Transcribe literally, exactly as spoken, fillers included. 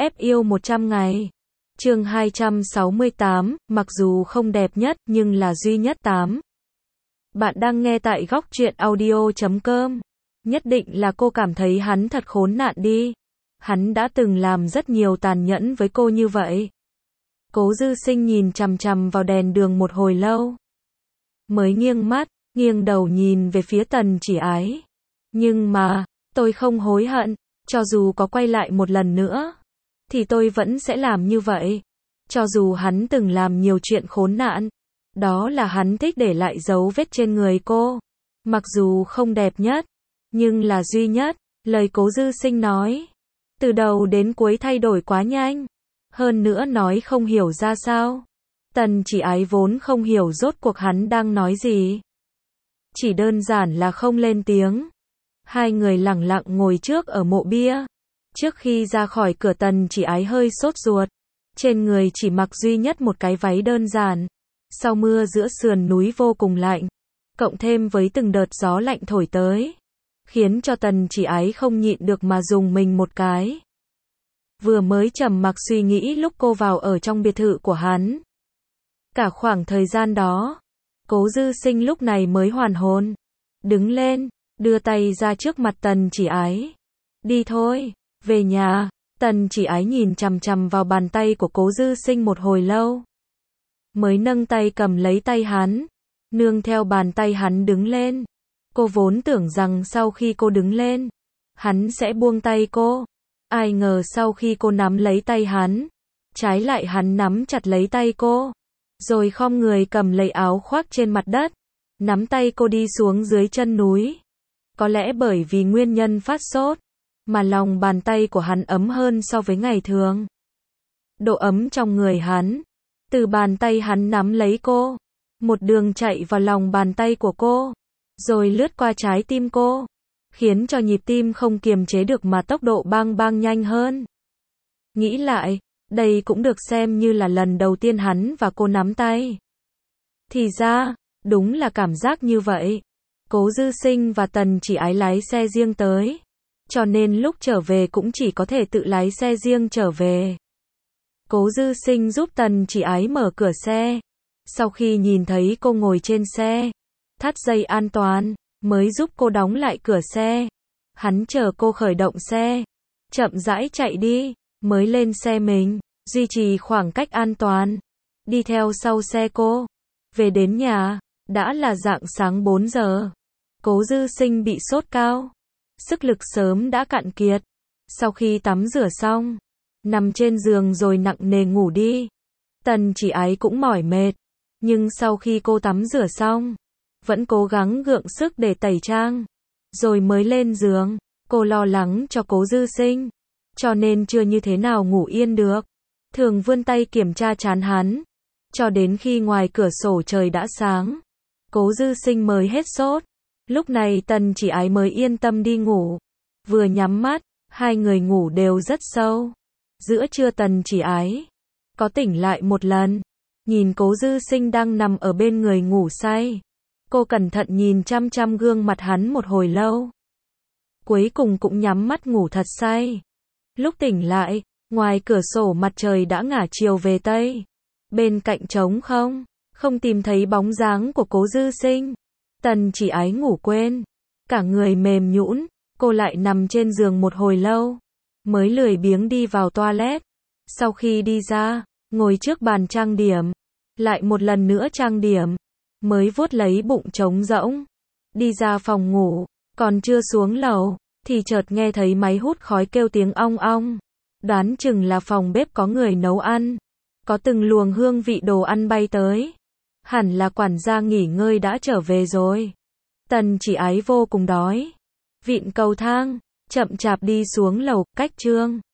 ép yêu một trăm ngày. Chương hai trăm sáu mươi tám, mặc dù không đẹp nhất, nhưng là duy nhất tám. Bạn đang nghe tại góc truyện audio chấm com. Nhất định là cô cảm thấy hắn thật khốn nạn đi. Hắn đã từng làm rất nhiều tàn nhẫn với cô như vậy. Cố Dư Sinh nhìn chằm chằm vào đèn đường một hồi lâu. Mới nghiêng mắt, nghiêng đầu nhìn về phía Tần Chỉ Ái. Nhưng mà, tôi không hối hận, cho dù có quay lại một lần nữa, thì tôi vẫn sẽ làm như vậy. Cho dù hắn từng làm nhiều chuyện khốn nạn, đó là hắn thích để lại dấu vết trên người cô. Mặc dù không đẹp nhất, nhưng là duy nhất, lời Cố Dư Sinh nói. Từ đầu đến cuối thay đổi quá nhanh. Hơn nữa nói không hiểu ra sao. Tần Chỉ Ái vốn không hiểu rốt cuộc hắn đang nói gì. Chỉ đơn giản là không lên tiếng. Hai người lặng lặng ngồi trước ở mộ bia. Trước khi ra khỏi cửa Tần Chỉ Ái hơi sốt ruột. Trên người chỉ mặc duy nhất một cái váy đơn giản. Sau mưa giữa sườn núi vô cùng lạnh. Cộng thêm với từng đợt gió lạnh thổi tới. Khiến cho Tần Chỉ Ái không nhịn được mà dùng mình một cái. Vừa mới trầm mặc suy nghĩ lúc cô vào ở trong biệt thự của hắn. Cả khoảng thời gian đó, Cố Dư Sinh lúc này mới hoàn hồn. Đứng lên, đưa tay ra trước mặt Tần Chỉ Ái. Đi thôi, về nhà. Tần Chỉ Ái nhìn chằm chằm vào bàn tay của Cố Dư Sinh một hồi lâu. Mới nâng tay cầm lấy tay hắn. Nương theo bàn tay hắn đứng lên. Cô vốn tưởng rằng sau khi cô đứng lên, hắn sẽ buông tay cô. Ai ngờ sau khi cô nắm lấy tay hắn, trái lại hắn nắm chặt lấy tay cô. Rồi khom người cầm lấy áo khoác trên mặt đất, nắm tay cô đi xuống dưới chân núi. Có lẽ bởi vì nguyên nhân phát sốt, mà lòng bàn tay của hắn ấm hơn so với ngày thường. Độ ấm trong người hắn, từ bàn tay hắn nắm lấy cô, một đường chạy vào lòng bàn tay của cô, rồi lướt qua trái tim cô, khiến cho nhịp tim không kiềm chế được mà tốc độ bang bang nhanh hơn. Nghĩ lại, đây cũng được xem như là lần đầu tiên hắn và cô nắm tay. Thì ra, đúng là cảm giác như vậy. Cố Dư Sinh và Tần Chỉ Ái lái xe riêng tới. Cho nên lúc trở về cũng chỉ có thể tự lái xe riêng trở về. Cố Dư Sinh giúp Tần Chỉ Ái mở cửa xe. Sau khi nhìn thấy cô ngồi trên xe, thắt dây an toàn, mới giúp cô đóng lại cửa xe. Hắn chờ cô khởi động xe, chậm rãi chạy đi, mới lên xe mình, duy trì khoảng cách an toàn, đi theo sau xe cô. Về đến nhà, đã là rạng sáng bốn giờ. Cố Dư Sinh bị sốt cao, sức lực sớm đã cạn kiệt. Sau khi tắm rửa xong, nằm trên giường rồi nặng nề ngủ đi. Tần Chỉ Ái cũng mỏi mệt, nhưng sau khi cô tắm rửa xong, vẫn cố gắng gượng sức để tẩy trang, rồi mới lên giường. Cô lo lắng cho Cố Dư Sinh, cho nên chưa như thế nào ngủ yên được. Thường vươn tay kiểm tra trán hắn, cho đến khi ngoài cửa sổ trời đã sáng. Cố Dư Sinh mới hết sốt. Lúc này Tần Chỉ Ái mới yên tâm đi ngủ. Vừa nhắm mắt, hai người ngủ đều rất sâu. Giữa trưa Tần Chỉ Ái có tỉnh lại một lần, nhìn Cố Dư Sinh đang nằm ở bên người ngủ say. Cô cẩn thận nhìn chăm chăm gương mặt hắn một hồi lâu. Cuối cùng cũng nhắm mắt ngủ thật say. Lúc tỉnh lại, ngoài cửa sổ mặt trời đã ngả chiều về Tây. Bên cạnh trống không, không tìm thấy bóng dáng của Cố Dư Sinh. Tần Chỉ Ái ngủ quên, cả người mềm nhũn, cô lại nằm trên giường một hồi lâu, mới lười biếng đi vào toilet. Sau khi đi ra, ngồi trước bàn trang điểm, lại một lần nữa trang điểm, mới vuốt lấy bụng trống rỗng, đi ra phòng ngủ. Còn chưa xuống lầu, thì chợt nghe thấy máy hút khói kêu tiếng ong ong. Đoán chừng là phòng bếp có người nấu ăn. Có từng luồng hương vị đồ ăn bay tới. Hẳn là quản gia nghỉ ngơi đã trở về rồi. Tần Chỉ Ái vô cùng đói. Vịn cầu thang, chậm chạp đi xuống lầu, cách trương